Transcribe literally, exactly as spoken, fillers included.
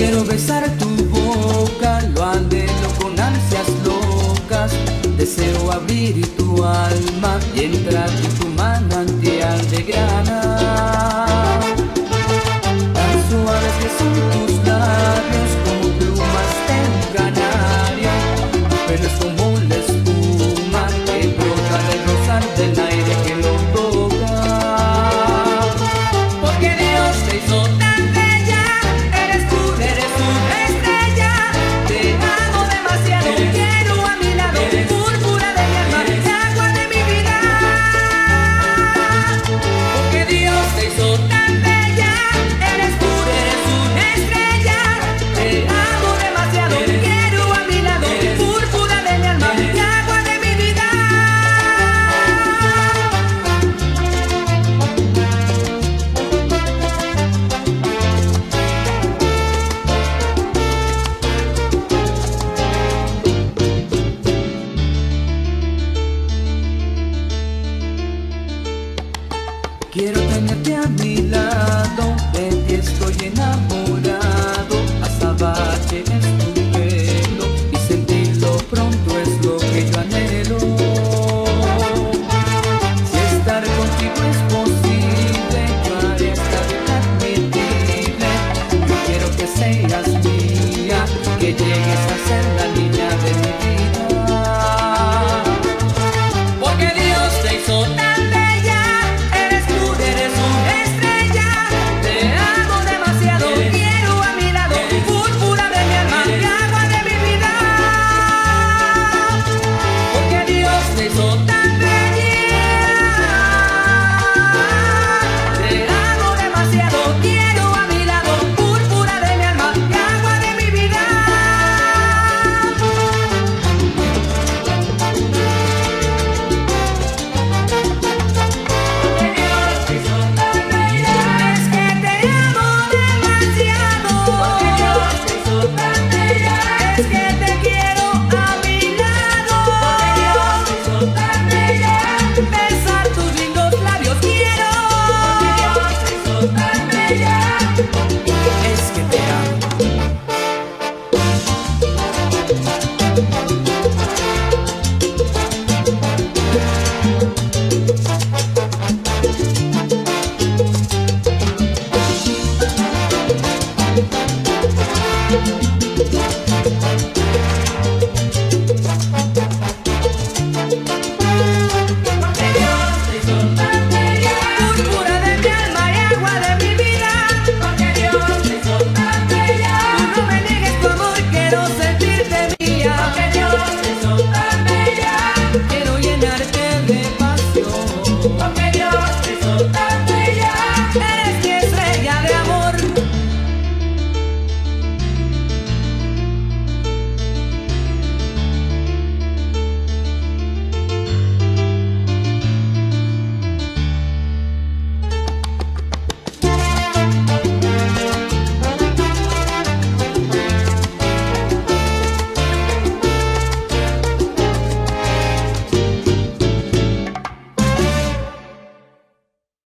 Quiero besar tu boca, lo anhelo con ansias locas. Deseo abrir tu alma y entrar en tu manantial de grana. Tan suaves que son tus labios, como plumas de un canario. Tu pelo es como la espuma que brota del rozar del aire que lo toca. Porque Dios te hizo tan bella, eres tú, eres una estrella. Te amo demasiado, quiero a mi lado, púrpura de mi alma, agua de mi vida. Porque Dios te hizo tan bella, eres tú, eres una estrella. Te amo demasiado, quiero a mi lado, púrpura de mi alma, agua de mi vida. Quiero tenerte a mi lado, de ti estoy enamorado. Azabache es tu pelo y sentirlo pronto es lo que yo anhelo. Si estar contigo es posible, yo haré esta vida admitible. Yo quiero que seas mía, que llegues a ser la niña de mi vida. Porque Dios te hizo tan bella, eres tú, eres una estrella. Te amo demasiado, quiero a mi lado, púrpura de mi alma y agua de mi vida. Porque Dios te hizo tan bella, te amo demasiado, quiero a mi lado, púrpura de mi alma y agua de mi vida. Es que te amo demasiado. Es que te quiero a mi lado. Besar tus lindos labios quiero. Es que te amo. Thank you.